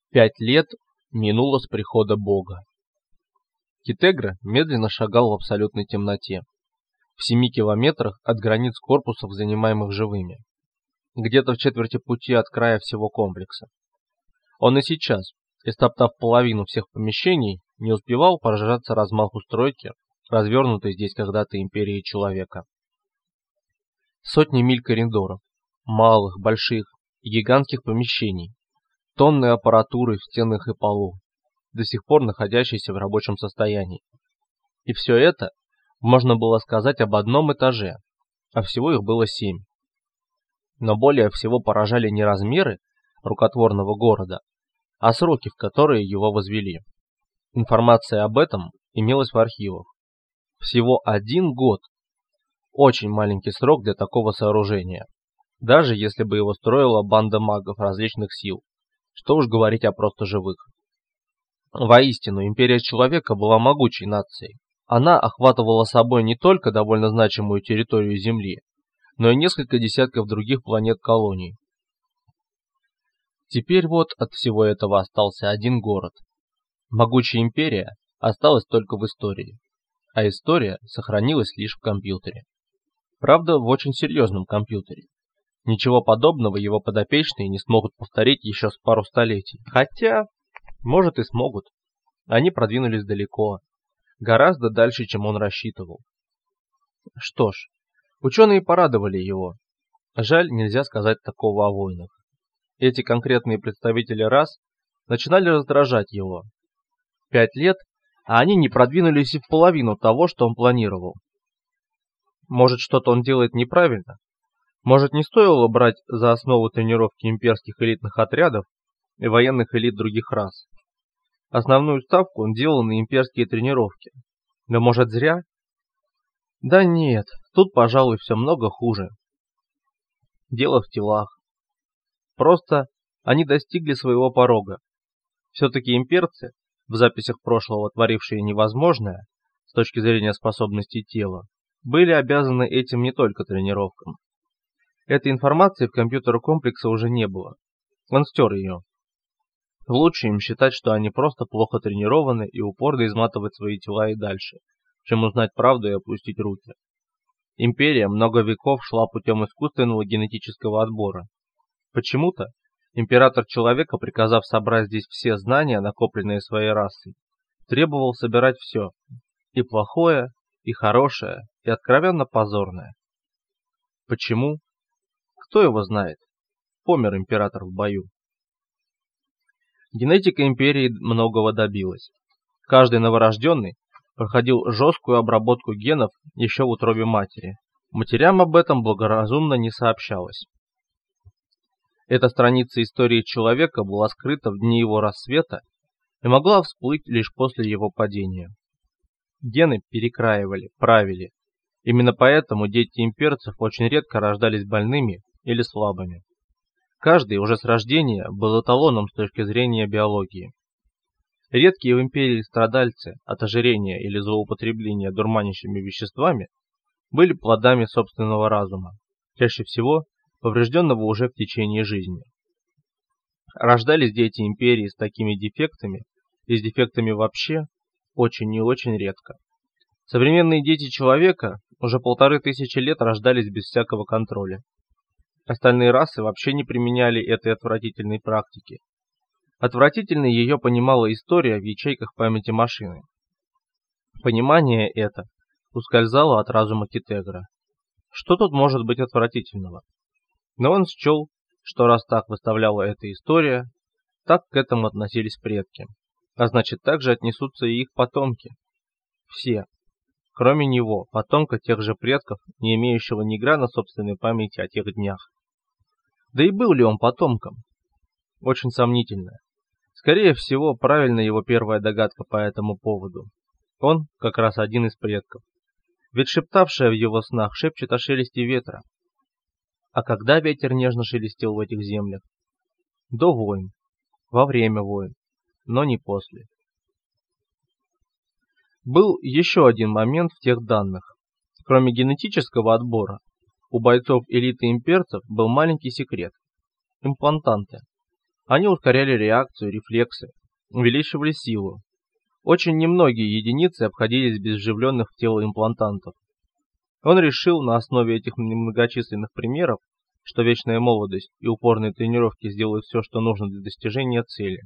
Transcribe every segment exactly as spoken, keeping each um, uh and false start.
Пять лет минуло с прихода Бога. Китегра медленно шагал в абсолютной темноте, в семи километрах от границ корпусов, занимаемых живыми, где-то в четверти пути от края всего комплекса. Он и сейчас, истоптав половину всех помещений, не успевал поражаться размаху стройки, развернутой здесь когда-то империей человека. Сотни миль коридоров, малых, больших и гигантских помещений, тонны аппаратуры в стенах и полу, до сих пор находящейся в рабочем состоянии. И все это можно было сказать об одном этаже, а всего их было семь. Но более всего поражали не размеры рукотворного города, а сроки, в которые его возвели. Информация об этом имелась в архивах. Всего один год. Очень маленький срок для такого сооружения, даже если бы его строила банда магов различных сил. Что уж говорить о просто живых. Воистину, империя человека была могучей нацией. Она охватывала собой не только довольно значимую территорию Земли, но и несколько десятков других планет-колоний. Теперь вот от всего этого остался один город. Могучая империя осталась только в истории, а история сохранилась лишь в компьютере. Правда, в очень серьезном компьютере. Ничего подобного его подопечные не смогут повторить еще с пару столетий. Хотя, может и смогут. Они продвинулись далеко, гораздо дальше, чем он рассчитывал. Что ж, ученые порадовали его. Жаль, нельзя сказать такого о войнах. Эти конкретные представители рас начинали раздражать его. Пять лет, а они не продвинулись и в половину того, что он планировал. Может, что-то он делает неправильно? Может, не стоило брать за основу тренировки имперских элитных отрядов и военных элит других рас? Основную ставку он делал на имперские тренировки. Но может зря? Да нет, тут, пожалуй, все много хуже. Дело в телах. Просто они достигли своего порога. Все-таки имперцы, в записях прошлого творившие невозможное с точки зрения способностей тела, были обязаны этим не только тренировкам. Этой информации в компьютере комплекса уже не было. Он стер ее. Лучше им считать, что они просто плохо тренированы и упорно изматывать свои тела и дальше, чем узнать правду и опустить руки. Империя много веков шла путем искусственного генетического отбора. Почему-то император человека, приказав собрать здесь все знания, накопленные своей расой, требовал собирать все, и плохое, и хорошее, и откровенно позорное. Почему? Кто его знает? Помер император в бою. Генетика империи многого добилась. Каждый новорожденный проходил жесткую обработку генов еще в утробе матери. Матерям об этом благоразумно не сообщалось. Эта страница истории человека была скрыта в дни его рассвета и могла всплыть лишь после его падения. Гены перекраивали, правили. Именно поэтому дети имперцев очень редко рождались больными или слабыми. Каждый уже с рождения был эталоном с точки зрения биологии. Редкие в империи страдальцы от ожирения или злоупотребления дурманящими веществами были плодами собственного разума, чаще всего поврежденного уже в течение жизни. Рождались дети империи с такими дефектами и с дефектами вообще очень и очень редко. Современные дети человека уже полторы тысячи лет рождались без всякого контроля. Остальные расы вообще не применяли этой отвратительной практики. Отвратительной ее понимала история в ячейках памяти машины. Понимание это ускользало от разума Китегра. Что тут может быть отвратительного? Но он счел, что раз так выставляла эта история, так к этому относились предки, а значит также отнесутся и их потомки. Все. Кроме него, потомка тех же предков, не имеющего ни грана собственной памяти о тех днях. Да и был ли он потомком? Очень сомнительно. Скорее всего, правильна его первая догадка по этому поводу. Он как раз один из предков. Ведь шептавшая в его снах шепчет о шелесте ветра. А когда ветер нежно шелестел в этих землях? До войн, во время войн, но не после. Был еще один момент в тех данных. Кроме генетического отбора, у бойцов элиты имперцев был маленький секрет – имплантанты. Они ускоряли реакцию, рефлексы, увеличивали силу. Очень немногие единицы обходились без вживленных в тело имплантантов. Он решил на основе этих немногочисленных примеров, что вечная молодость и упорные тренировки сделают все, что нужно для достижения цели.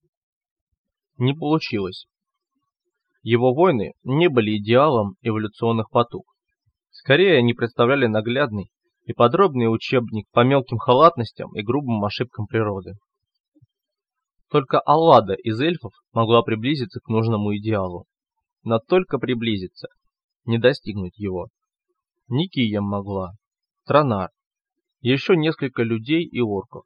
Не получилось. Его войны не были идеалом эволюционных потуг. Скорее, они представляли наглядный и подробный учебник по мелким халатностям и грубым ошибкам природы. Только Аллада из эльфов могла приблизиться к нужному идеалу. Но только приблизиться, не достигнуть его. Никия могла, Транар, еще несколько людей и орков.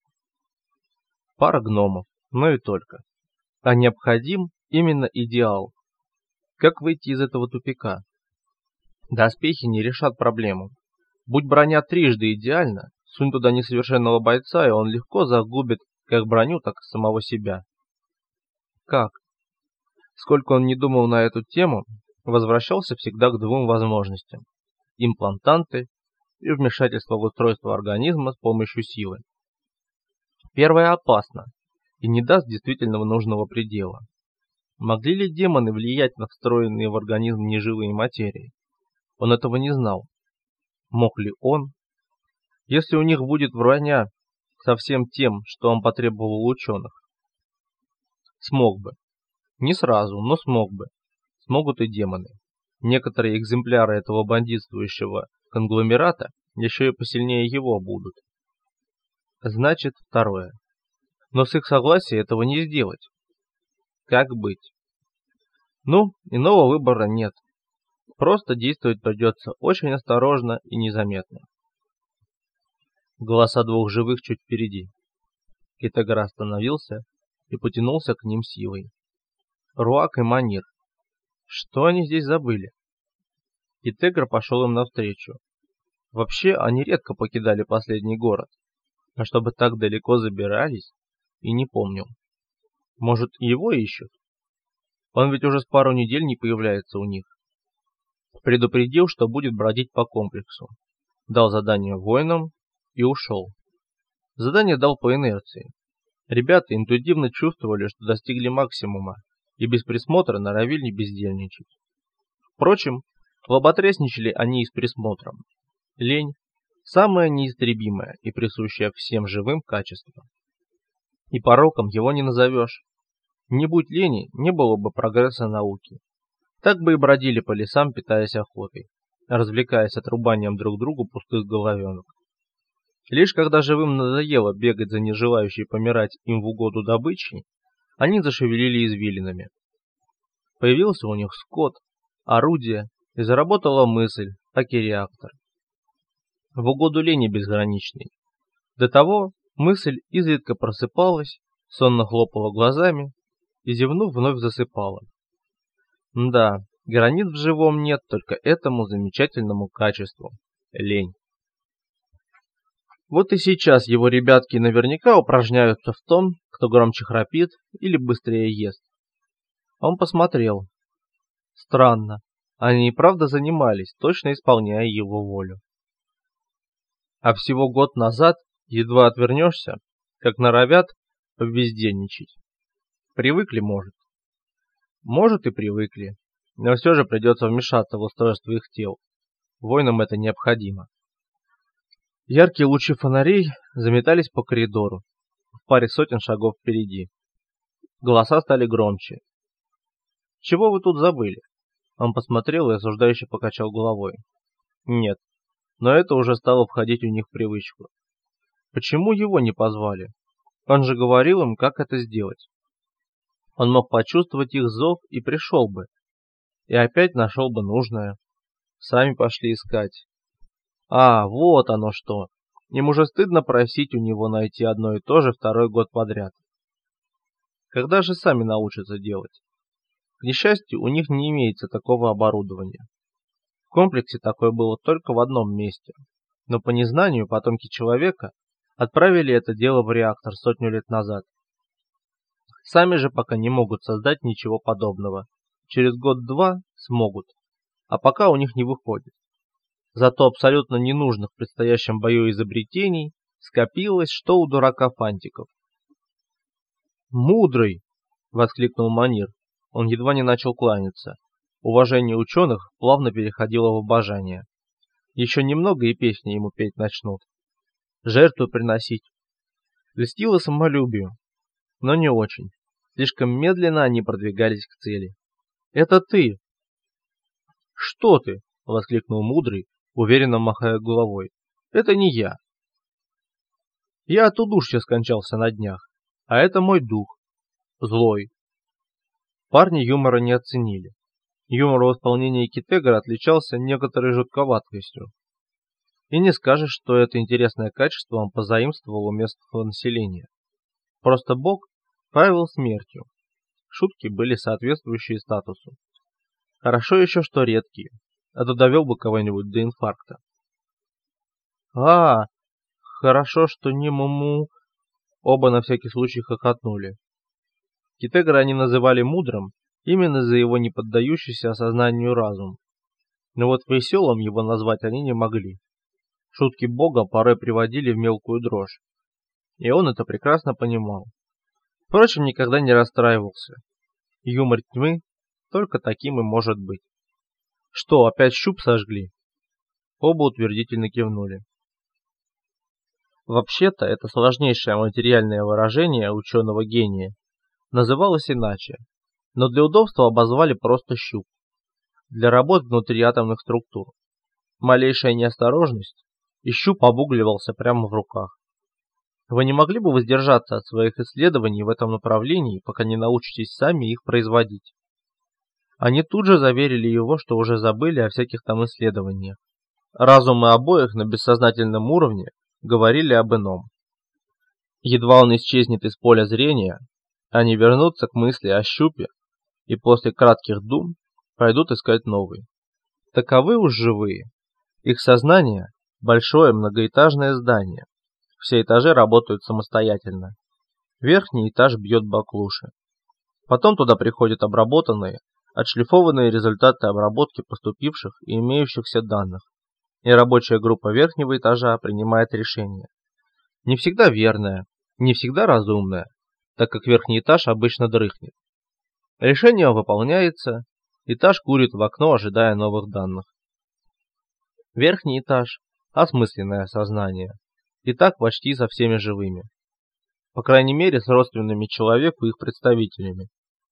Пара гномов, но и только. А необходим именно идеал. Как выйти из этого тупика? Доспехи не решат проблему. Будь броня трижды идеальна, сунь туда несовершенного бойца, и он легко загубит как броню, так и самого себя. Как? Сколько он не думал на эту тему, возвращался всегда к двум возможностям: имплантанты и вмешательство в устройство организма с помощью силы. Первое опасно и не даст действительно нужного предела. Могли ли демоны влиять на встроенные в организм неживые материи? Он этого не знал. Мог ли он? Если у них будет броня со всем тем, что он потребовал у ученых. Смог бы. Не сразу, но смог бы. Смогут и демоны. Некоторые экземпляры этого бандитствующего конгломерата еще и посильнее его будут. Значит, второе. Но с их согласия этого не сделать. Как быть? Ну, иного выбора нет. Просто действовать придется очень осторожно и незаметно. Голоса двух живых чуть впереди. Китегар остановился и потянулся к ним силой. Руак и Манир. Что они здесь забыли? Китегар пошел им навстречу. Вообще, они редко покидали последний город. А чтобы так далеко забирались, и не помнил. Может, его ищут? Он ведь уже с пару недель не появляется у них. Предупредил, что будет бродить по комплексу. Дал задание воинам и ушел. Задание дал по инерции. Ребята интуитивно чувствовали, что достигли максимума, и без присмотра норовили бездельничать. Впрочем, лоботрясничали они и с присмотром. Лень – самое неистребимое и присущее всем живым качество. И пороком его не назовешь. Не будь лени, не было бы прогресса науки. Так бы и бродили по лесам, питаясь охотой, развлекаясь отрубанием друг другу пустых головенок. Лишь когда живым надоело бегать за нежелающей помирать им в угоду добычей, они зашевелили извилинами. Появился у них скот, орудие, и заработала мысль, аки реактор. В угоду лени безграничной. До того мысль изредка просыпалась, сонно хлопала глазами и, зевнув, вновь засыпала. Да, границ в живом нет только этому замечательному качеству – лень. Вот и сейчас его ребятки наверняка упражняются в том, кто громче храпит или быстрее ест. Он посмотрел. Странно, они и правда занимались, точно исполняя его волю. А всего год назад едва отвернешься, как норовят побездельничать. Привыкли, может. Может и привыкли, но все же придется вмешаться в устройство их тел. Воинам это необходимо. Яркие лучи фонарей заметались по коридору, в паре сотен шагов впереди. Голоса стали громче. «Чего вы тут забыли?» Он посмотрел и осуждающе покачал головой. «Нет, но это уже стало входить у них в привычку. Почему его не позвали? Он же говорил им, как это сделать. Он мог почувствовать их зов и пришел бы. И опять нашел бы нужное. Сами пошли искать. А, вот оно что. Им уже стыдно просить у него найти одно и то же второй год подряд. Когда же сами научатся делать? К несчастью, у них не имеется такого оборудования. В комплексе такое было только в одном месте. Но по незнанию потомки человека отправили это дело в реактор сотню лет назад. Сами же пока не могут создать ничего подобного. Через год-два смогут, а пока у них не выходит. Зато абсолютно ненужных в предстоящем бою изобретений скопилось, что у дурака фантиков. «Мудрый!» — воскликнул Манир. Он едва не начал кланяться. Уважение ученых плавно переходило в обожание. Еще немного и песни ему петь начнут. Жертву приносить. Льстило самолюбию, но не очень. Слишком медленно они продвигались к цели. «Это ты!» «Что ты?» — воскликнул Мудрый, уверенно махая головой. «Это не я. Я от удушья скончался на днях, а это мой дух. Злой». Парни юмора не оценили. Юмор в исполнении Китегора отличался некоторой жутковатостью. И не скажешь, что это интересное качество он позаимствовал у местного населения. Просто Бог правил смертью. Шутки были соответствующие статусу. Хорошо еще, что редкие, а то довел бы кого-нибудь до инфаркта. «А, хорошо, что не Муму...» Оба на всякий случай хохотнули. Китегора они называли мудрым именно за его неподдающийся осознанию разум. Но вот веселым его назвать они не могли. Шутки Бога порой приводили в мелкую дрожь. И он это прекрасно понимал. Впрочем, никогда не расстраивался. Юмор тьмы только таким и может быть. «Что, опять щуп сожгли?» Оба утвердительно кивнули. Вообще-то, это сложнейшее материальное выражение ученого гения называлось иначе, но для удобства обозвали просто щуп. Для работ внутри атомных структур. Малейшая неосторожность, и щуп обугливался прямо в руках. Вы не могли бы воздержаться от своих исследований в этом направлении, пока не научитесь сами их производить? Они тут же заверили его, что уже забыли о всяких там исследованиях. Разумы обоих на бессознательном уровне говорили об ином. Едва он исчезнет из поля зрения, они вернутся к мысли о щупе и после кратких дум пойдут искать новый. Таковы уж живые. Их сознание – большое многоэтажное здание. Все этажи работают самостоятельно. Верхний этаж бьет баклуши. Потом туда приходят обработанные, отшлифованные результаты обработки поступивших и имеющихся данных. И рабочая группа верхнего этажа принимает решение. Не всегда верное, не всегда разумное, так как верхний этаж обычно дрыхнет. Решение выполняется, этаж курит в окно, ожидая новых данных. Верхний этаж – осмысленное сознание, и так почти со всеми живыми. По крайней мере, с родственными человеку и их представителями.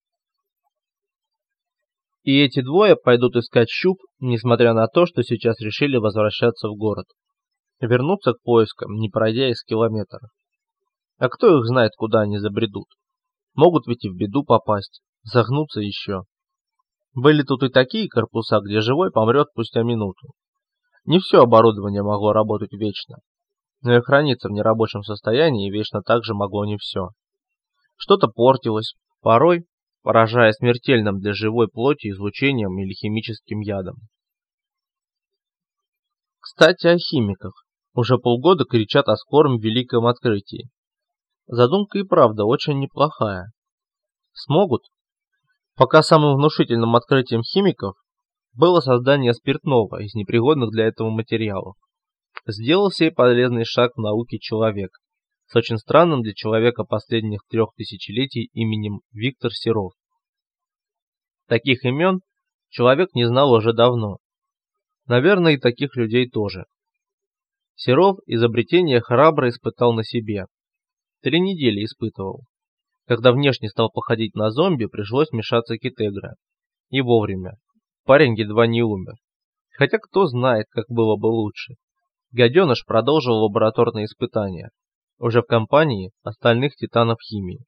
И эти двое пойдут искать щуп, несмотря на то, что сейчас решили возвращаться в город. Вернуться к поискам, не пройдя из километра. А кто их знает, куда они забредут? Могут ведь и в беду попасть, загнуться еще. Были тут и такие корпуса, где живой помрет спустя минуту. Не все оборудование могло работать вечно, но и храниться в нерабочем состоянии вечно также могло не все. Что-то портилось, порой поражая смертельным для живой плоти излучением или химическим ядом. Кстати, о химиках. Уже полгода кричат о скором великом открытии. Задумка и правда очень неплохая. Смогут? Пока самым внушительным открытием химиков было создание спиртного из непригодных для этого материалов. Сделал сей полезный шаг в науке человек, с очень странным для человека последних трех тысячелетий именем Виктор Серов. Таких имен человек не знал уже давно. Наверное, и таких людей тоже. Серов изобретение храбро испытал на себе. Три недели испытывал. Когда внешне стал походить на зомби, пришлось вмешаться Китегора. И вовремя. Парень едва не умер. Хотя кто знает, как было бы лучше. Гаденыш продолжил лабораторные испытания. Уже в компании остальных титанов химии.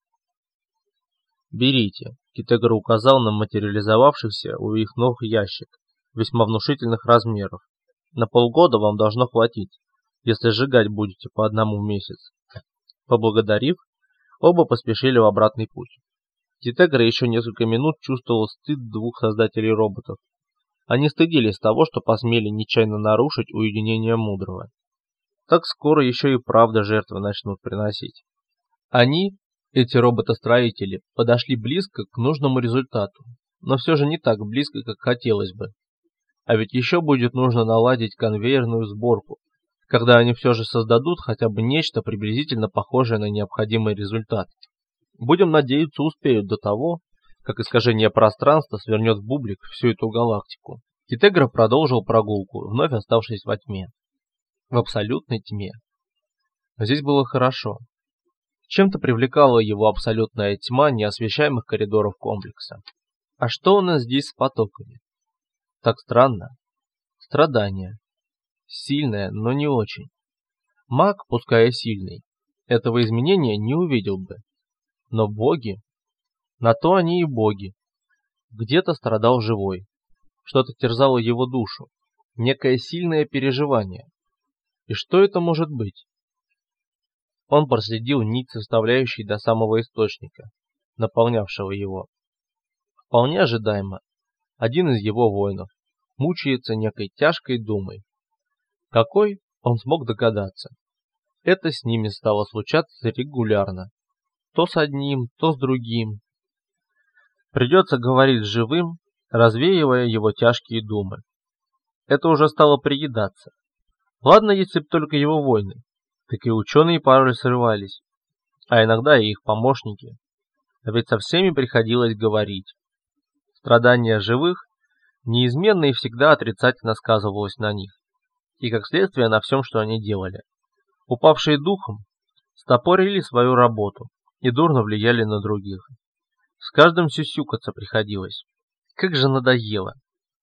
«Берите», — Китегор указал на материализовавшихся у их ног ящик, весьма внушительных размеров. «На полгода вам должно хватить, если сжигать будете по одному в месяц». Поблагодарив, оба поспешили в обратный путь. Китегор еще несколько минут чувствовал стыд двух создателей роботов. Они стыдились того, что посмели нечаянно нарушить уединение мудрого. Так скоро еще и правда жертвы начнут приносить. Они, эти роботостроители, подошли близко к нужному результату, но все же не так близко, как хотелось бы. А ведь еще будет нужно наладить конвейерную сборку, когда они все же создадут хотя бы нечто приблизительно похожее на необходимый результат. Будем надеяться, успеют до того, как искажение пространства свернет в бублик всю эту галактику. Китегра продолжил прогулку, вновь оставшись во тьме. В абсолютной тьме. Здесь было хорошо. Чем-то привлекала его абсолютная тьма неосвещаемых коридоров комплекса. А что у нас здесь с потоками? Так странно. Страдание. Сильное, но не очень. Маг, пускай и сильный, этого изменения не увидел бы. Но боги... На то они и боги. Где-то страдал живой. Что-то терзало его душу. Некое сильное переживание. И что это может быть? Он проследил нить, составляющую до самого источника, наполнявшего его. Вполне ожидаемо. Один из его воинов мучается некой тяжкой думой. Какой, он смог догадаться. Это с ними стало случаться регулярно. То с одним, то с другим. Придется говорить с живым, развеивая его тяжкие думы. Это уже стало приедаться. Ладно, если б только его воины, так и ученые порой срывались, а иногда и их помощники. А ведь со всеми приходилось говорить. Страдания живых неизменно и всегда отрицательно сказывалось на них, и как следствие на всем, что они делали. Упавшие духом стопорили свою работу и дурно влияли на других. С каждым сюсюкаться приходилось. Как же надоело.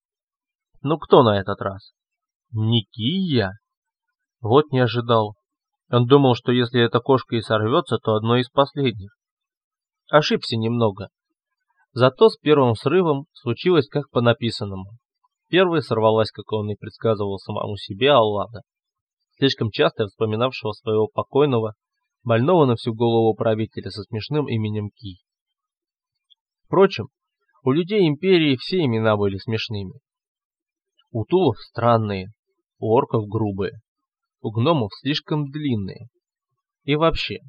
Ну кто на этот раз? Никия? Вот не ожидал. Он думал, что если эта кошка и сорвется, то одно из последних. Ошибся немного. Зато с первым срывом случилось как по написанному. Первой сорвалась, как он и предсказывал самому себе, Аллада, слишком часто вспоминавшего своего покойного, больного на всю голову правителя со смешным именем Ки. Впрочем, у людей империи все имена были смешными. У тулов странные, у орков грубые, у гномов слишком длинные. И вообще.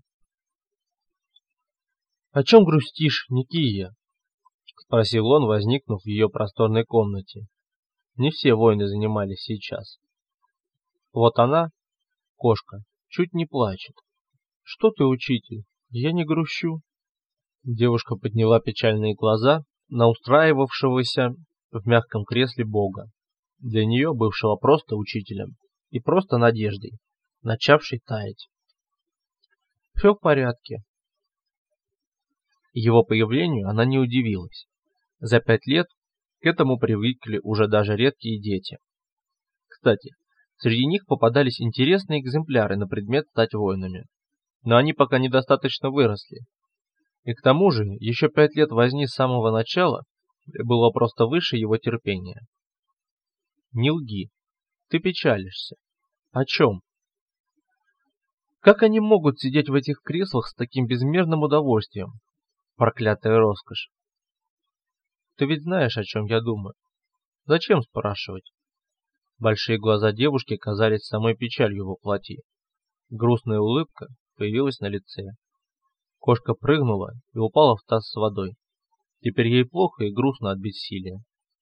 «О чем грустишь, Никия?» — спросил он, возникнув в ее просторной комнате. Не все воины занимались сейчас. Вот она, кошка, чуть не плачет. «Что ты, учитель? Я не грущу». Девушка подняла печальные глаза на устраивавшегося в мягком кресле бога, для нее бывшего просто учителем и просто надеждой, начавшей таять. Все в порядке. Его появлению она не удивилась. За пять лет к этому привыкли уже даже редкие дети. Кстати, среди них попадались интересные экземпляры на предмет стать воинами, но они пока недостаточно выросли. И к тому же, еще пять лет возни с самого начала было просто выше его терпения. Не лги. Ты печалишься. О чем? Как они могут сидеть в этих креслах с таким безмерным удовольствием? Проклятая роскошь. Ты ведь знаешь, о чем я думаю. Зачем спрашивать? Большие глаза девушки казались самой печалью во плоти. Грустная улыбка появилась на лице. Кошка прыгнула и упала в таз с водой. Теперь ей плохо и грустно от бессилия.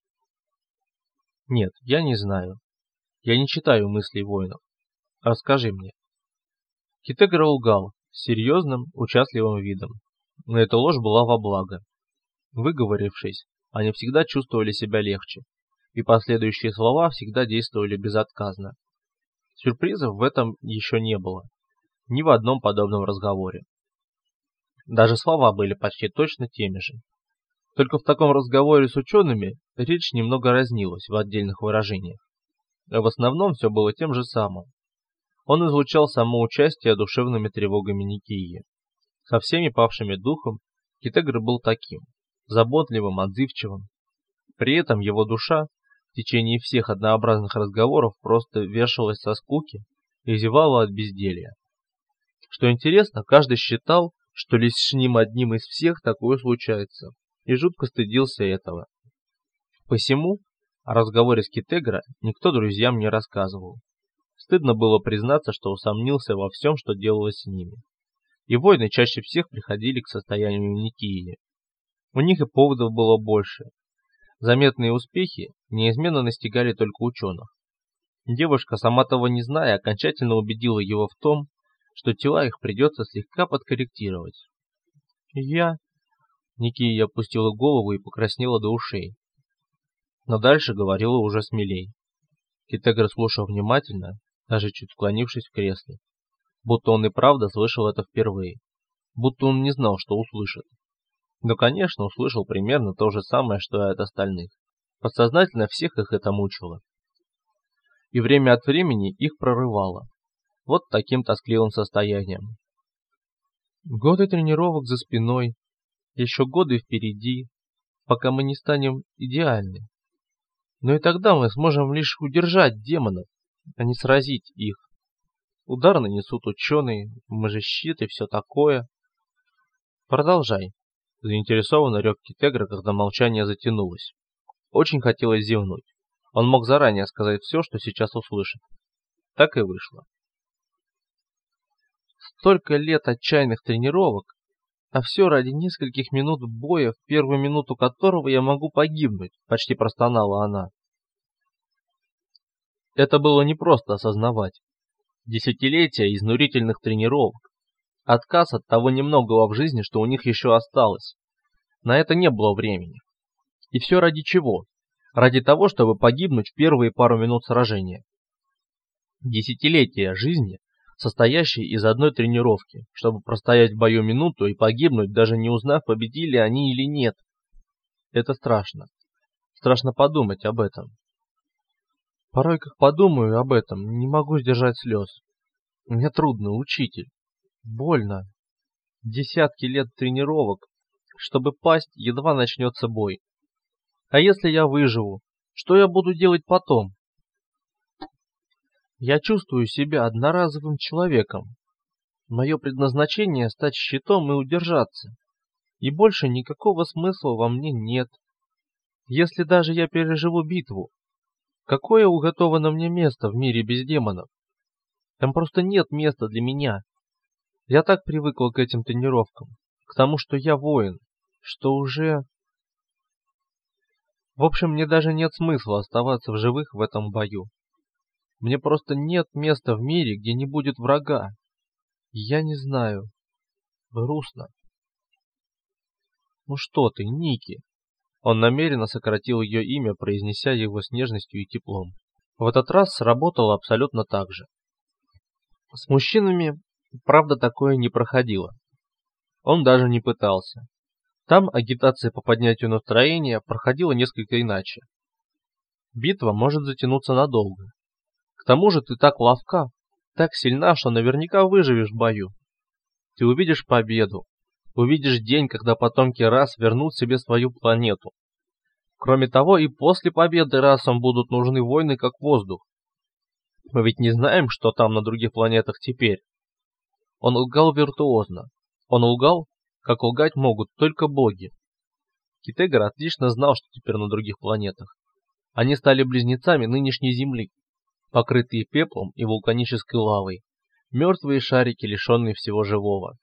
Нет, я не знаю. Я не читаю мыслей воинов. Расскажи мне. Китегра лгал с серьезным, участливым видом. Но эта ложь была во благо. Выговорившись, они всегда чувствовали себя легче, и последующие слова всегда действовали безотказно. Сюрпризов в этом еще не было. Ни в одном подобном разговоре. Даже слова были почти точно теми же. Только в таком разговоре с учеными речь немного разнилась в отдельных выражениях. А в основном все было тем же самым. Он излучал само участие душевными тревогами Никии. Со всеми павшими духом Китегра был таким, заботливым, отзывчивым. При этом его душа в течение всех однообразных разговоров просто вешалась со скуки и зевала от безделья. Что интересно, каждый считал, что лишь с ним одним из всех такое случается, и жутко стыдился этого. Посему о разговоре с Китегра никто друзьям не рассказывал. Стыдно было признаться, что усомнился во всем, что делалось с ними. И воины чаще всех приходили к состоянию Никии. У них и поводов было больше. Заметные успехи неизменно настигали только ученых. Девушка, сама того не зная, окончательно убедила его в том, что тела их придется слегка подкорректировать. Я... Никия опустила голову и покраснела до ушей. Но дальше говорила уже смелей. Китегра слушал внимательно, даже чуть склонившись в кресле. Будто он и правда слышал это впервые. Будто он не знал, что услышит. Но, конечно, услышал примерно то же самое, что и от остальных. Подсознательно всех их это мучило. И время от времени их прорывало. Вот таким тоскливым состоянием. Годы тренировок за спиной, еще годы впереди, пока мы не станем идеальны. Но и тогда мы сможем лишь удержать демонов, а не сразить их. Удар нанесут ученые, мы же щит и все такое. Продолжай. Заинтересованно рёк Китегра, когда молчание затянулось. Очень хотелось зевнуть. Он мог заранее сказать все, что сейчас услышит. Так и вышло. Столько лет отчаянных тренировок, а все ради нескольких минут боя, в первую минуту которого я могу погибнуть, почти простонала она. Это было непросто осознавать. Десятилетия изнурительных тренировок. Отказ от того немногого в жизни, что у них еще осталось. На это не было времени. И все ради чего? Ради того, чтобы погибнуть в первые пару минут сражения. Десятилетия жизни, состоящие из одной тренировки, чтобы простоять в бою минуту и погибнуть, даже не узнав, победили они или нет. Это страшно. Страшно подумать об этом. Порой, как подумаю об этом, не могу сдержать слез. Мне трудно, учитель. Больно. Десятки лет тренировок, чтобы пасть, едва начнется бой. А если я выживу, что я буду делать потом? Я чувствую себя одноразовым человеком. Мое предназначение — стать щитом и удержаться. И больше никакого смысла во мне нет. Если даже я переживу битву, какое уготовано мне место в мире без демонов? Там просто нет места для меня. Я так привыкла к этим тренировкам, к тому, что я воин, что уже... В общем, мне даже нет смысла оставаться в живых в этом бою. Мне просто нет места в мире, где не будет врага. Я не знаю. Грустно. Ну что ты, Ники? Он намеренно сократил ее имя, произнеся его с нежностью и теплом. В этот раз сработало абсолютно так же. С мужчинами, правда, такое не проходило. Он даже не пытался. Там агитация по поднятию настроения проходила несколько иначе. Битва может затянуться надолго. К тому же ты так ловка, так сильна, что наверняка выживешь в бою. Ты увидишь победу, увидишь день, когда потомки рас вернут себе свою планету. Кроме того, и после победы расам будут нужны войны как воздух. Мы ведь не знаем, что там на других планетах теперь. Он лгал виртуозно. Он лгал, как лгать могут только боги. Китегра отлично знал, что теперь на других планетах. Они стали близнецами нынешней Земли, покрытые пеплом и вулканической лавой, мертвые шарики, лишенные всего живого.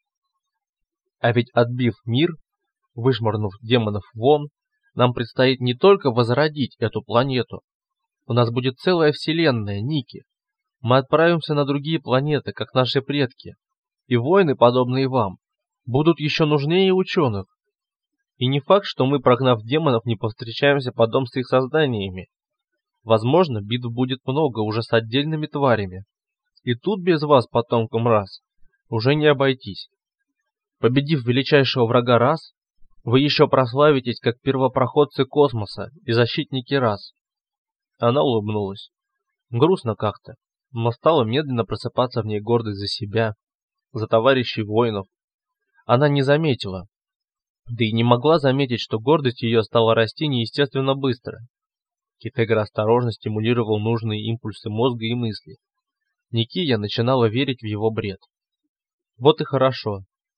А ведь отбив мир, вышмырнув демонов вон, нам предстоит не только возродить эту планету. У нас будет целая вселенная, Ники. Мы отправимся на другие планеты, как наши предки. И воины, подобные вам, будут еще нужнее ученых. И не факт, что мы, прогнав демонов, не повстречаемся потом с их созданиями. Возможно, битв будет много уже с отдельными тварями. И тут без вас, потомкам рас, уже не обойтись. Победив величайшего врага рас, вы еще прославитесь как первопроходцы космоса и защитники рас. Она улыбнулась. Грустно как-то, но стала медленно просыпаться в ней гордость за себя, за товарищей воинов. Она не заметила, да и не могла заметить, что гордость ее стала расти неестественно быстро. Китегра осторожно стимулировал нужные импульсы мозга и мысли. Никия начинала верить в его бред. Вот и хорошо.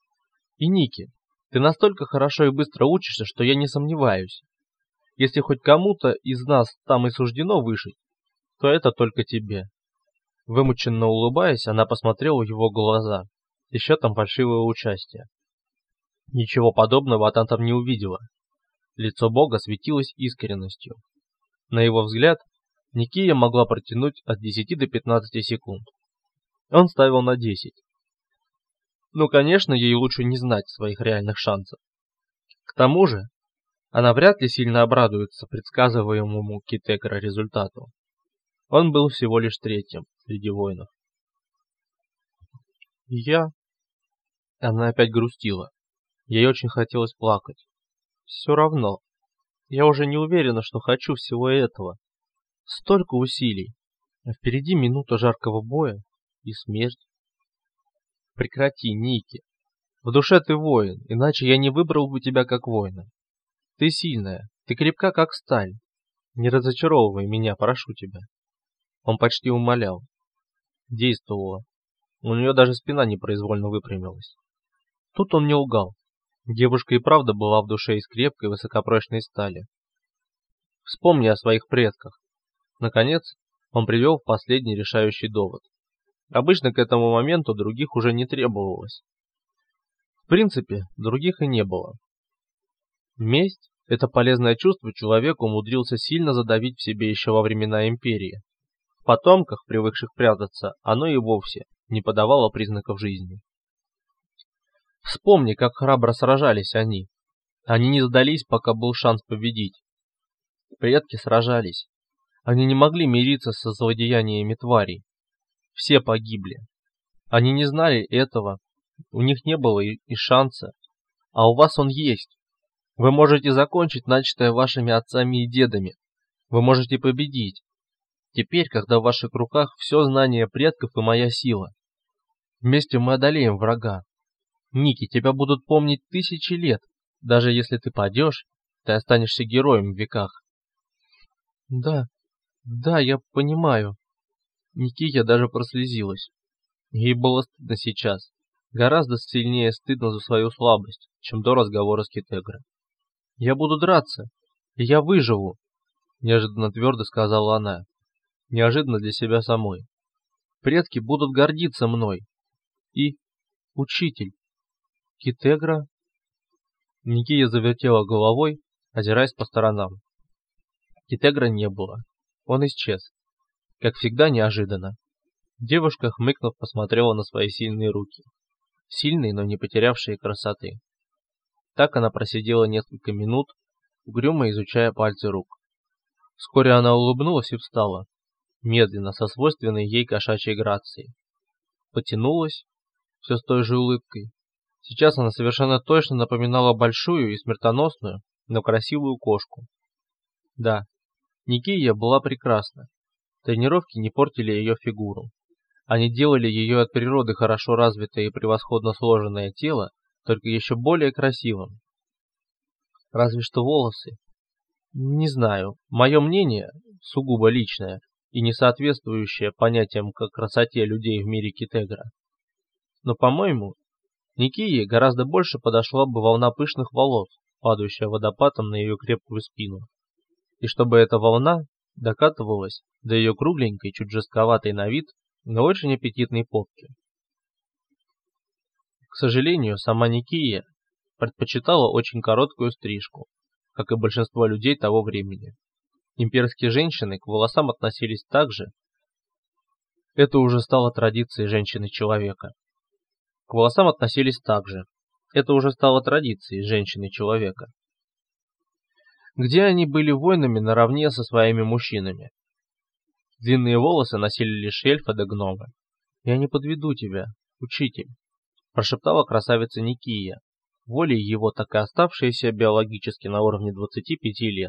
И Ники, ты настолько хорошо и быстро учишься, что я не сомневаюсь. Если хоть кому-то из нас там и суждено выжить, то это только тебе. Вымученно улыбаясь, она посмотрела в его глаза, ища там фальшивое участие. Ничего подобного она там не увидела. Лицо Бога светилось искренностью. На его взгляд, Никия могла протянуть от десяти до пятнадцати секунд. Он ставил на десять. Ну, конечно, ей лучше не знать своих реальных шансов. К тому же, она вряд ли сильно обрадуется предсказываемому Китегра результату. Он был всего лишь третьим среди воинов. Я... Она опять грустила. Ей очень хотелось плакать. Все равно. Я уже не уверена, что хочу всего этого. Столько усилий. А впереди минута жаркого боя и смерть. Прекрати, Ники. В душе ты воин, иначе я не выбрал бы тебя как воина. Ты сильная, ты крепка как сталь. Не разочаровывай меня, прошу тебя. Он почти умолял. Действовало. У нее даже спина непроизвольно выпрямилась. Тут он не лгал. Девушка и правда была в душе из крепкой высокопрочной стали. Вспомни о своих предках. Наконец, он привел последний решающий довод. Обычно к этому моменту других уже не требовалось. В принципе, других и не было. Месть – это полезное чувство человек умудрился сильно задавить в себе еще во времена империи. В потомках, привыкших прятаться, оно и вовсе не подавало признаков жизни. Вспомни, как храбро сражались они. Они не сдались, пока был шанс победить. Предки сражались. Они не могли мириться со злодеяниями тварей. Все погибли. Они не знали этого. У них не было и, и шанса. А у вас он есть. Вы можете закончить начатое вашими отцами и дедами. Вы можете победить. Теперь, когда в ваших руках все знание предков и моя сила. Вместе мы одолеем врага. Ники, тебя будут помнить тысячи лет. Даже если ты падешь, ты останешься героем в веках. Да, да, я понимаю. Никия даже прослезилась. Ей было стыдно сейчас. Гораздо сильнее стыдно за свою слабость, чем до разговора с Китегро. Я буду драться, и я выживу, неожиданно твердо сказала она. Неожиданно для себя самой. Предки будут гордиться мной. И... учитель. Китегро? Никия завертела головой, озираясь по сторонам. Китегро не было. Он исчез. Как всегда, неожиданно. Девушка, хмыкнув, посмотрела на свои сильные руки. Сильные, но не потерявшие красоты. Так она просидела несколько минут, угрюмо изучая пальцы рук. Вскоре она улыбнулась и встала, медленно, со свойственной ей кошачьей грацией. Потянулась, все с той же улыбкой. Сейчас она совершенно точно напоминала большую и смертоносную, но красивую кошку. Да, Никия была прекрасна. Тренировки не портили ее фигуру. Они делали ее от природы хорошо развитое и превосходно сложенное тело только еще более красивым. Разве что волосы. Не знаю, мое мнение, сугубо личное и не соответствующее понятиям о красоте людей в мире Китегро. Но, по-моему, Никии гораздо больше подошла бы волна пышных волос, падающая водопадом на ее крепкую спину. И чтобы эта волна докатывалась до ее кругленькой, чуть жестковатой на вид, но очень аппетитной попки. К сожалению, сама Никия предпочитала очень короткую стрижку, как и большинство людей того времени. Имперские женщины к волосам относились так же. Это уже стало традицией женщины-человека. К волосам относились так же. Это уже стало традицией женщины-человека. Где они были воинами наравне со своими мужчинами. Длинные волосы носили лишь эльфы да гномы. «Я не подведу тебя, учитель», – прошептала красавица Никия, волей его так и оставшаяся биологически на уровне двадцати пяти лет.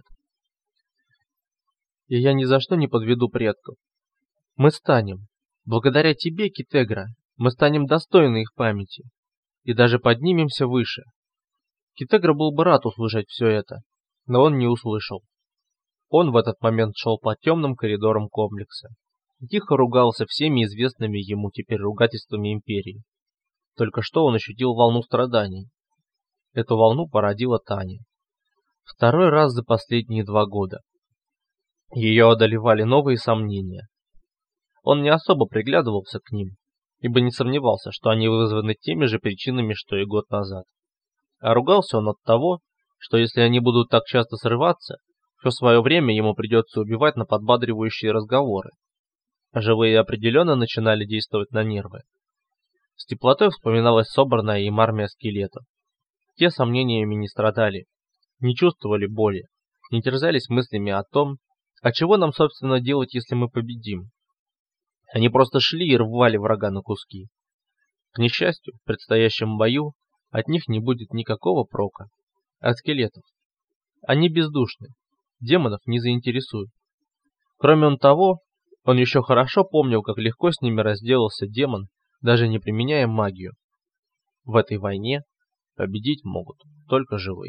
«И я ни за что не подведу предков. Мы станем, благодаря тебе, Китегро, мы станем достойны их памяти и даже поднимемся выше». Китегро был бы рад услышать все это, но он не услышал. Он в этот момент шел по темным коридорам комплекса и тихо ругался всеми известными ему теперь ругательствами империи. Только что он ощутил волну страданий. Эту волну породила Таня. Второй раз за последние два года. Ее одолевали новые сомнения. Он не особо приглядывался к ним, ибо не сомневался, что они вызваны теми же причинами, что и год назад. А ругался он от того, что если они будут так часто срываться, все свое время ему придется убивать на подбадривающие разговоры. А живые определенно начинали действовать на нервы. С теплотой вспоминалась собранная им армия скелетов. Те сомнениями не страдали, не чувствовали боли, не терзались мыслями о том, а чего нам, собственно, делать, если мы победим. Они просто шли и рвали врага на куски. К несчастью, в предстоящем бою от них не будет никакого прока. От скелетов. Они бездушны, демонов не заинтересуют. Кроме он того, он еще хорошо помнил, как легко с ними разделался демон, даже не применяя магию. В этой войне победить могут только живые.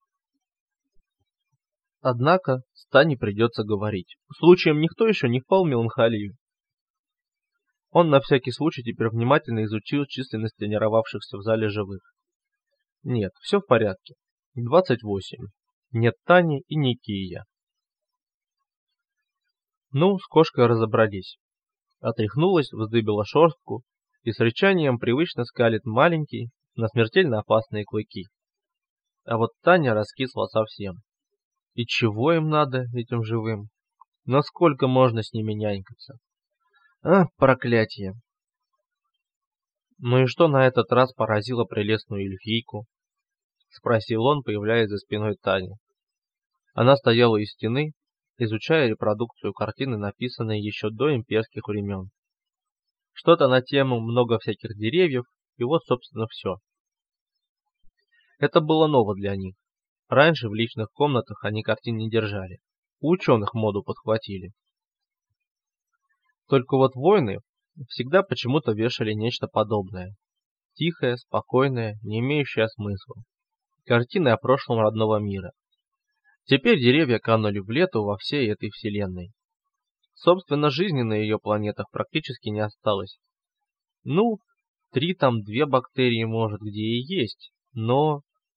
Однако с Таней придется говорить. Случаем никто еще не впал в меланхолию. Он на всякий случай теперь внимательно изучил численность тренировавшихся в зале живых. Нет, все в порядке. двадцать восемь. Нет Тани и Никия. Ну, с кошкой разобрались. Отряхнулась, вздыбила шерстку и с рычанием привычно скалит маленькие, но смертельно опасные клыки. А вот Таня раскисла совсем. И чего им надо, этим живым? Насколько можно с ними нянькаться? А, проклятие! Ну и что на этот раз поразило прелестную эльфийку? Спросил он, появляясь за спиной Тани. Она стояла у стены, изучая репродукцию картины, написанной еще до имперских времен. Что-то на тему много всяких деревьев, и вот, собственно, все. Это было ново для них. Раньше в личных комнатах они картин не держали. У ученых моду подхватили. Только вот воины всегда почему-то вешали нечто подобное. Тихое, спокойное, не имеющее смысла. Картины о прошлом родного мира. Теперь деревья канули в лету во всей этой вселенной. Собственно, жизни на ее планетах практически не осталось. Ну, три там две бактерии, может, где и есть, но...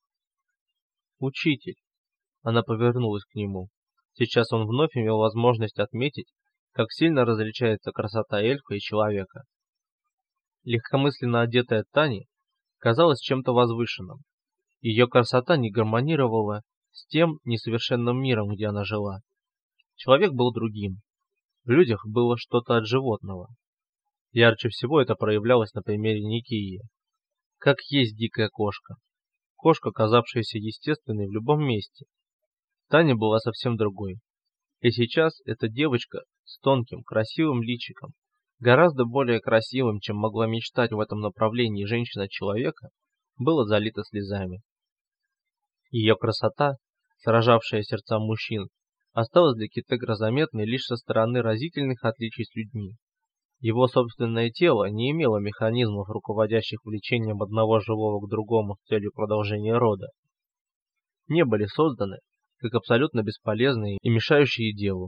Учитель. Она повернулась к нему. Сейчас он вновь имел возможность отметить, как сильно различается красота эльфа и человека. Легкомысленно одетая Таня казалась чем-то возвышенным. Ее красота не гармонировала с тем несовершенным миром, где она жила. Человек был другим. В людях было что-то от животного. Ярче всего это проявлялось на примере Никии. Как есть дикая кошка. Кошка, казавшаяся естественной в любом месте. Таня была совсем другой. И сейчас эта девочка с тонким, красивым личиком, гораздо более красивым, чем могла мечтать в этом направлении женщина-человека, была залита слезами. Ее красота, сражавшая сердца мужчин, осталась для Китегра заметной лишь со стороны разительных отличий с людьми. Его собственное тело не имело механизмов, руководящих влечением одного живого к другому с целью продолжения рода. Не были созданы, как абсолютно бесполезные и мешающие делу.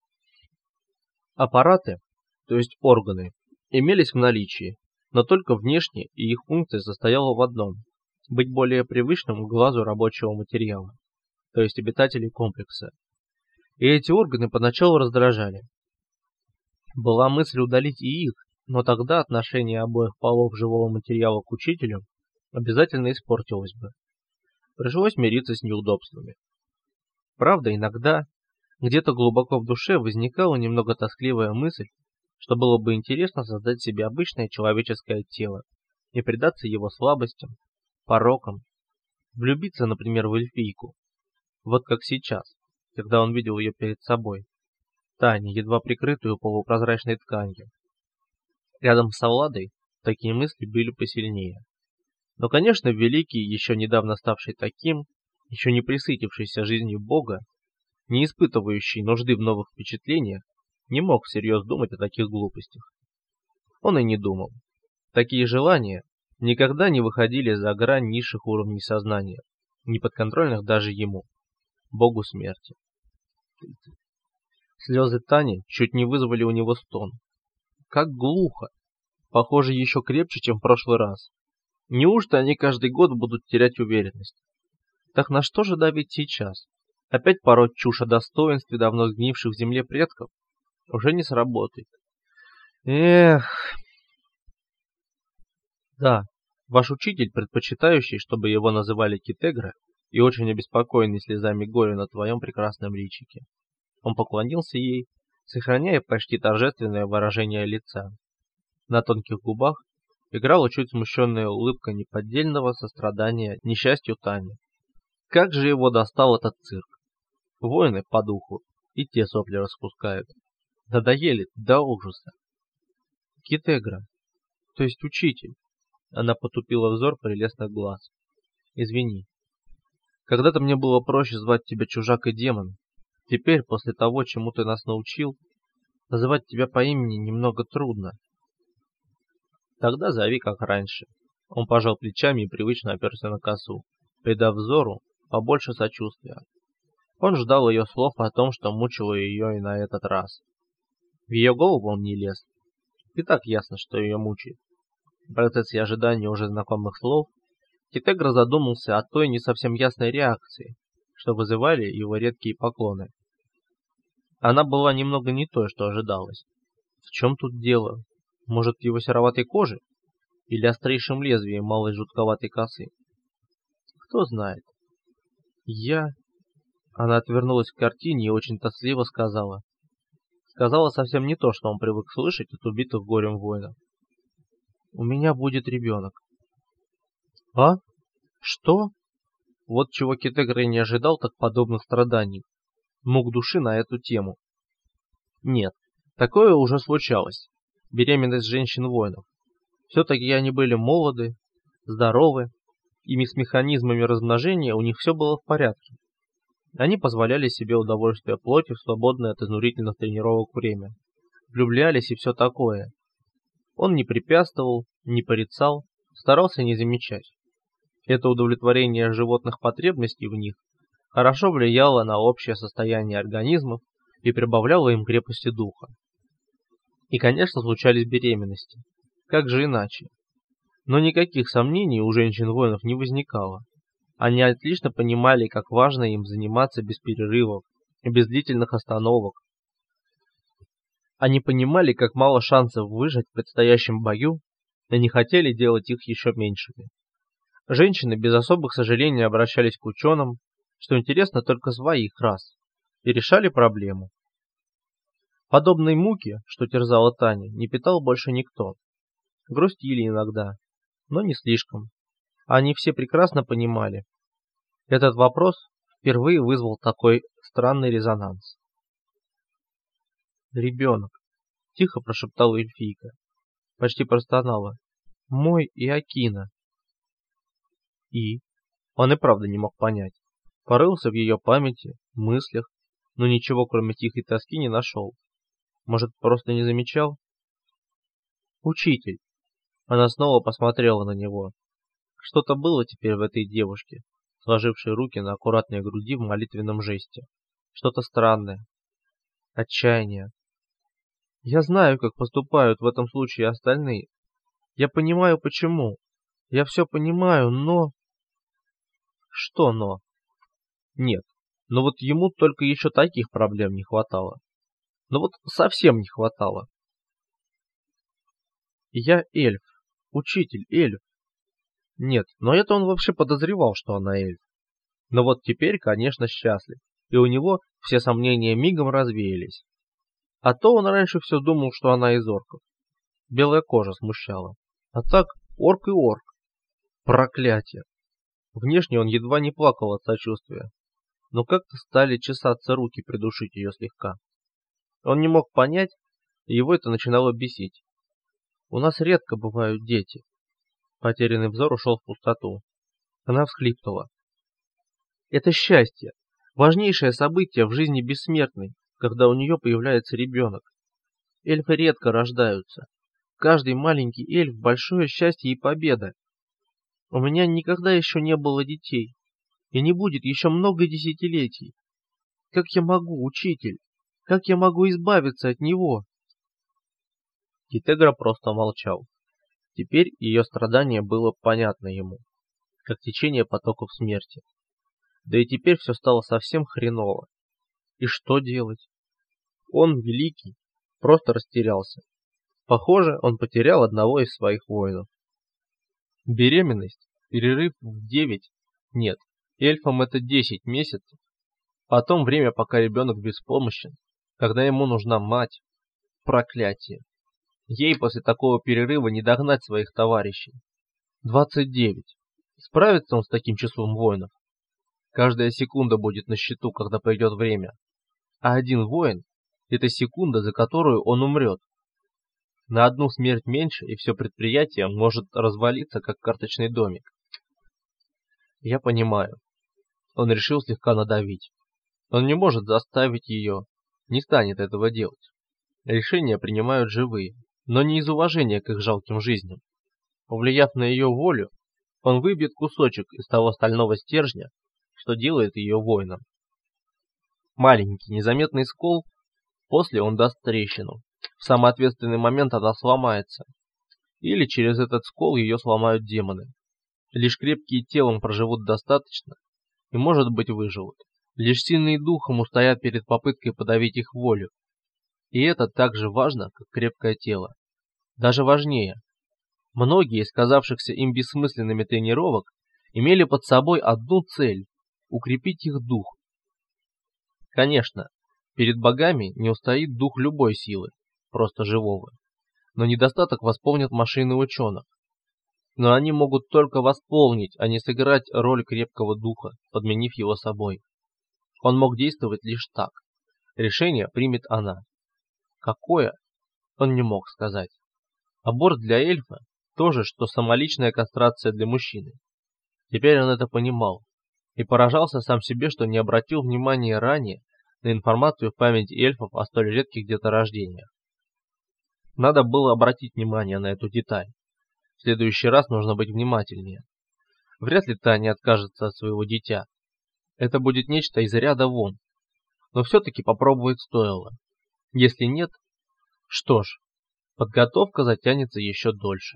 Аппараты, то есть органы, имелись в наличии, но только внешне, и их функция состояла в одном – быть более привычным к глазу рабочего материала, то есть обитателей комплекса. И эти органы поначалу раздражали. Была мысль удалить и их, но тогда отношение обоих полов живого материала к учителю обязательно испортилось бы. Пришлось мириться с неудобствами. Правда, иногда, где-то глубоко в душе возникала немного тоскливая мысль, что было бы интересно создать себе обычное человеческое тело и предаться его слабостям, порокам, влюбиться, например, в эльфийку, вот как сейчас, когда он видел ее перед собой. Таню, едва прикрытую полупрозрачной тканью. Рядом с Алладой такие мысли были посильнее. Но, конечно, великий, еще недавно ставший таким, еще не пресытившийся жизнью Бога, не испытывающий нужды в новых впечатлениях, не мог всерьез думать о таких глупостях. Он и не думал. Такие желания никогда не выходили за грань низших уровней сознания, не подконтрольных даже ему, Богу смерти. Слезы Тани чуть не вызвали у него стон. Как глухо! Похоже, еще крепче, чем в прошлый раз. Неужто они каждый год будут терять уверенность? Так на что же давить сейчас? Опять пороть чушь о достоинстве давно сгнивших в земле предков? Уже не сработает. Эх! Да, ваш учитель, предпочитающий, чтобы его называли Китегра, и очень обеспокоенный слезами горя на твоем прекрасном личике. Он поклонился ей, сохраняя почти торжественное выражение лица. На тонких губах играла чуть смущенная улыбка неподдельного сострадания несчастью Тани. Как же его достал этот цирк! Воины по духу, и те сопли распускают. Надоели до ужаса. Китегра, то есть учитель. Она потупила взор прелестных глаз. Извини. Когда-то мне было проще звать тебя чужак и демон. Теперь, после того, чему ты нас научил, называть тебя по имени немного трудно. Тогда зови как раньше. Он пожал плечами и привычно оперся на косу, придав взору побольше сочувствия. Он ждал ее слов о том, что мучило ее и на этот раз. В ее голову он не лез. И так ясно, что ее мучает. В процессе ожидания уже знакомых слов Китегра задумался о той не совсем ясной реакции, что вызывали его редкие поклоны. Она была немного не той, что ожидалось. В чем тут дело? Может, в его сероватой коже? Или острейшим лезвием малой жутковатой косы? Кто знает. Я... Она отвернулась к картине и очень тоскливо сказала. Сказала совсем не то, что он привык слышать от убитых горем воинов. У меня будет ребенок. А? Что? Вот чего Китегра не ожидал, так подобных страданий. Мук души на эту тему. Нет, такое уже случалось. Беременность женщин-воинов. Все-таки они были молоды, здоровы, и с механизмами размножения у них все было в порядке. Они позволяли себе удовольствие плоти в свободное от изнурительных тренировок время. Влюблялись и все такое. Он не препятствовал, не порицал, старался не замечать. Это удовлетворение животных потребностей в них хорошо влияло на общее состояние организмов и прибавляло им крепости духа. И, конечно, случались беременности. Как же иначе? Но никаких сомнений у женщин-воинов не возникало. Они отлично понимали, как важно им заниматься без перерывов и без длительных остановок. Они понимали, как мало шансов выжить в предстоящем бою, и не хотели делать их еще меньшими. Женщины без особых сожалений обращались к ученым, что интересно только своих рас, и решали проблему. Подобной муки, что терзала Таня, не питал больше никто. Грустили иногда, но не слишком. Они все прекрасно понимали. Этот вопрос впервые вызвал такой странный резонанс. «Ребенок», — тихо прошептала эльфийка, почти простонала. «Мой и Акина». И он и правда не мог понять. Порылся в ее памяти, мыслях, но ничего кроме тихой тоски не нашел. Может, просто не замечал? «Учитель». Она снова посмотрела на него. Что-то было теперь в этой девушке, сложившей руки на аккуратной груди в молитвенном жесте. Что-то странное. Отчаяние. Я знаю, как поступают в этом случае остальные. Я понимаю, почему. Я все понимаю, но... Что но? Нет. Но вот ему только еще таких проблем не хватало. Но вот совсем не хватало. Я эльф. Учитель, эльф. Нет, но это он вообще подозревал, что она эльф. Но вот теперь, конечно, счастлив. И у него все сомнения мигом развеялись. А то он раньше все думал, что она из орков. Белая кожа смущала. А так, орк и орк. Проклятие. Внешне он едва не плакал от сочувствия. Но как-то стали чесаться руки придушить ее слегка. Он не мог понять, и его это начинало бесить. У нас редко бывают дети. Потерянный взор ушел в пустоту. Она всхлипнула. Это счастье. Важнейшее событие в жизни бессмертной, когда у нее появляется ребенок. Эльфы редко рождаются. Каждый маленький эльф – большое счастье и победа. У меня никогда еще не было детей. И не будет еще много десятилетий. Как я могу, учитель? Как я могу избавиться от него? Китегра просто молчал. Теперь ее страдание было понятно ему, как течение потоков смерти. Да и теперь все стало совсем хреново. И что делать? Он, великий, просто растерялся. Похоже, он потерял одного из своих воинов. Беременность, перерыв в девять, нет, эльфам это десять месяцев. Потом время, пока ребенок беспомощен, когда ему нужна мать. Проклятие. Ей после такого перерыва не догнать своих товарищей. двадцать девять. Справится он с таким числом воинов? Каждая секунда будет на счету, когда придет время. А один воин – это секунда, за которую он умрет. На одну смерть меньше, и все предприятие может развалиться, как карточный домик. Я понимаю. Он решил слегка надавить. Он не может заставить ее, не станет этого делать. Решения принимают живые, но не из уважения к их жалким жизням. Повлияв на ее волю, он выбьет кусочек из того стального стержня, что делает ее воином. Маленький, незаметный скол, после он даст трещину. В самый ответственный момент она сломается. Или через этот скол ее сломают демоны. Лишь крепкие телом проживут достаточно и, может быть, выживут. Лишь сильные духом устоят перед попыткой подавить их волю. И это так же важно, как крепкое тело. Даже важнее. Многие из казавшихся им бессмысленными тренировок имели под собой одну цель – укрепить их дух. Конечно, перед богами не устоит дух любой силы, просто живого. Но недостаток восполнит машины ученых. Но они могут только восполнить, а не сыграть роль крепкого духа, подменив его собой. Он мог действовать лишь так. Решение примет она. Какое? Он не мог сказать. Аборт для эльфа – то же, что самоличная кастрация для мужчины. Теперь он это понимал и поражался сам себе, что не обратил внимания ранее на информацию в памяти эльфов о столь редких деторождениях. Надо было обратить внимание на эту деталь. В следующий раз нужно быть внимательнее. Вряд ли Таня откажется от своего дитя. Это будет нечто из ряда вон. Но все-таки попробовать стоило. Если нет, что ж, подготовка затянется еще дольше.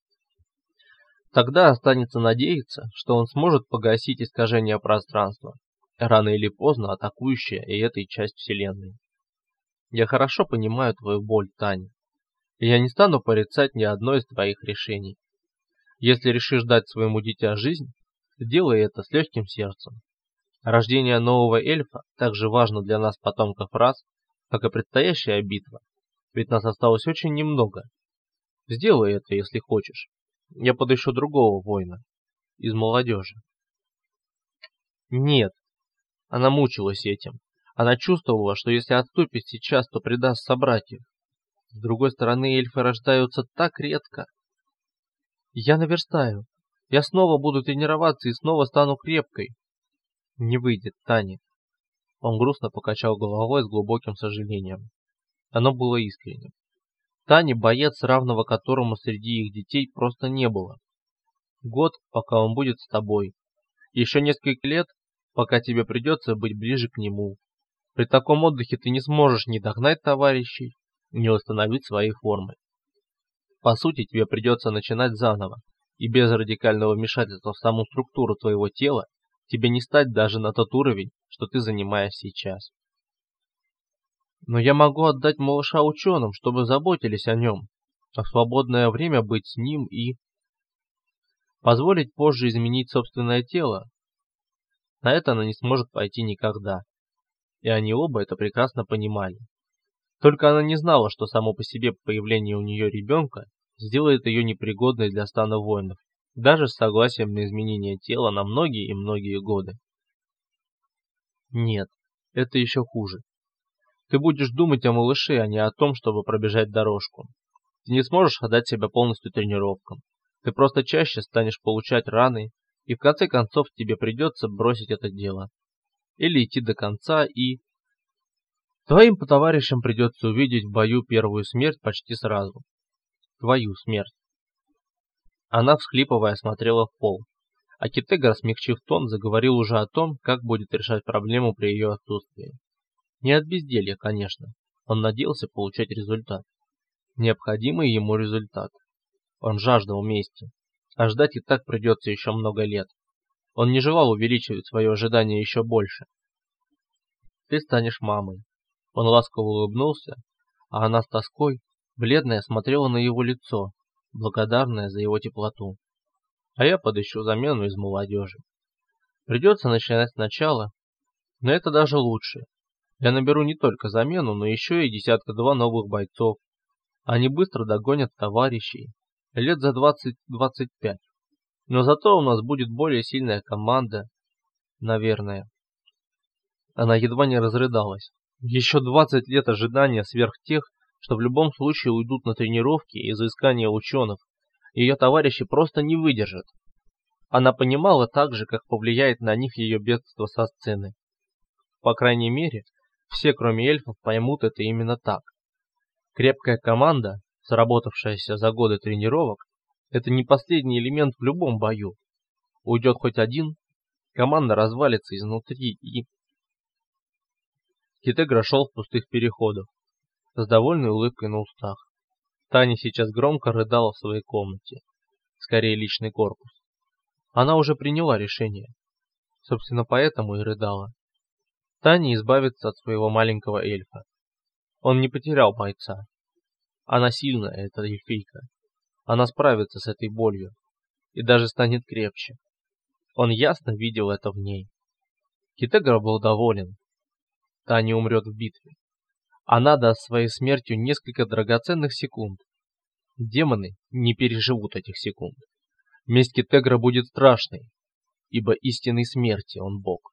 Тогда останется надеяться, что он сможет погасить искажение пространства, рано или поздно атакующее и этой часть Вселенной. Я хорошо понимаю твою боль, Таня. И я не стану порицать ни одно из твоих решений. Если решишь дать своему дитя жизнь, делай это с легким сердцем. Рождение нового эльфа так же важно для нас, потомков рас, как и предстоящая битва, ведь нас осталось очень немного. Сделай это, если хочешь. Я подыщу другого воина из молодежи. Нет. Она мучилась этим. Она чувствовала, что если отступит сейчас, то предаст собратьев. С другой стороны, эльфы рождаются так редко. Я наверстаю. Я снова буду тренироваться и снова стану крепкой. Не выйдет, Таня. Он грустно покачал головой с глубоким сожалением. Оно было искренним. Таня боец, равного которому среди их детей просто не было. Год, пока он будет с тобой. Еще несколько лет, пока тебе придется быть ближе к нему. При таком отдыхе ты не сможешь ни догнать товарищей, не восстановить свои формы. По сути, тебе придется начинать заново, и без радикального вмешательства в саму структуру твоего тела тебе не стать даже на тот уровень, что ты занимаешь сейчас. Но я могу отдать малыша ученым, чтобы заботились о нем, а в свободное время быть с ним и... Позволить позже изменить собственное тело? На это она не сможет пойти никогда. И они оба это прекрасно понимали. Только она не знала, что само по себе появление у нее ребенка сделает ее непригодной для стана воинов, даже с согласием на изменение тела на многие и многие годы. Нет, это еще хуже. Ты будешь думать о малыше, а не о том, чтобы пробежать дорожку. Ты не сможешь отдать себя полностью тренировкам. Ты просто чаще станешь получать раны, и в конце концов тебе придется бросить это дело. Или идти до конца и... Твоим товарищам придется увидеть в бою первую смерть почти сразу. Твою смерть. Она, всхлипывая, смотрела в пол. А Китегра, смягчив тон, заговорил уже о том, как будет решать проблему при ее отсутствии. Не от безделья, конечно. Он надеялся получать результат. Необходимый ему результат. Он жаждал мести. А ждать и так придется еще много лет. Он не желал увеличивать свое ожидание еще больше. Ты станешь мамой. Он ласково улыбнулся, а она с тоской, бледная, смотрела на его лицо, благодарная за его теплоту. А я подыщу замену из молодежи. Придется начинать сначала, но это даже лучше. Я наберу не только замену, но еще и десятка-два новых бойцов. Они быстро догонят товарищей, лет за двадцать-двадцать пять. Но зато у нас будет более сильная команда, наверное. Она едва не разрыдалась. Еще двадцать лет ожидания сверх тех, что в любом случае уйдут на тренировки и изыскания ученых. Ее товарищи просто не выдержат. Она понимала также, как повлияет на них ее бегство со сцены. По крайней мере, все, кроме эльфов, поймут это именно так. Крепкая команда, сработавшаяся за годы тренировок, это не последний элемент в любом бою. Уйдет хоть один, команда развалится изнутри и... Китегра шел в пустых переходах, с довольной улыбкой на устах. Таня сейчас громко рыдала в своей комнате, скорее личный корпус. Она уже приняла решение, собственно, поэтому и рыдала. Таня избавится от своего маленького эльфа. Он не потерял бойца. Она сильная, эта эльфийка. Она справится с этой болью и даже станет крепче. Он ясно видел это в ней. Китегра был доволен. Таня умрет в битве. Она даст своей смертью несколько драгоценных секунд. Демоны не переживут этих секунд. Месть Китегра будет страшной, ибо истинной смерти он бог.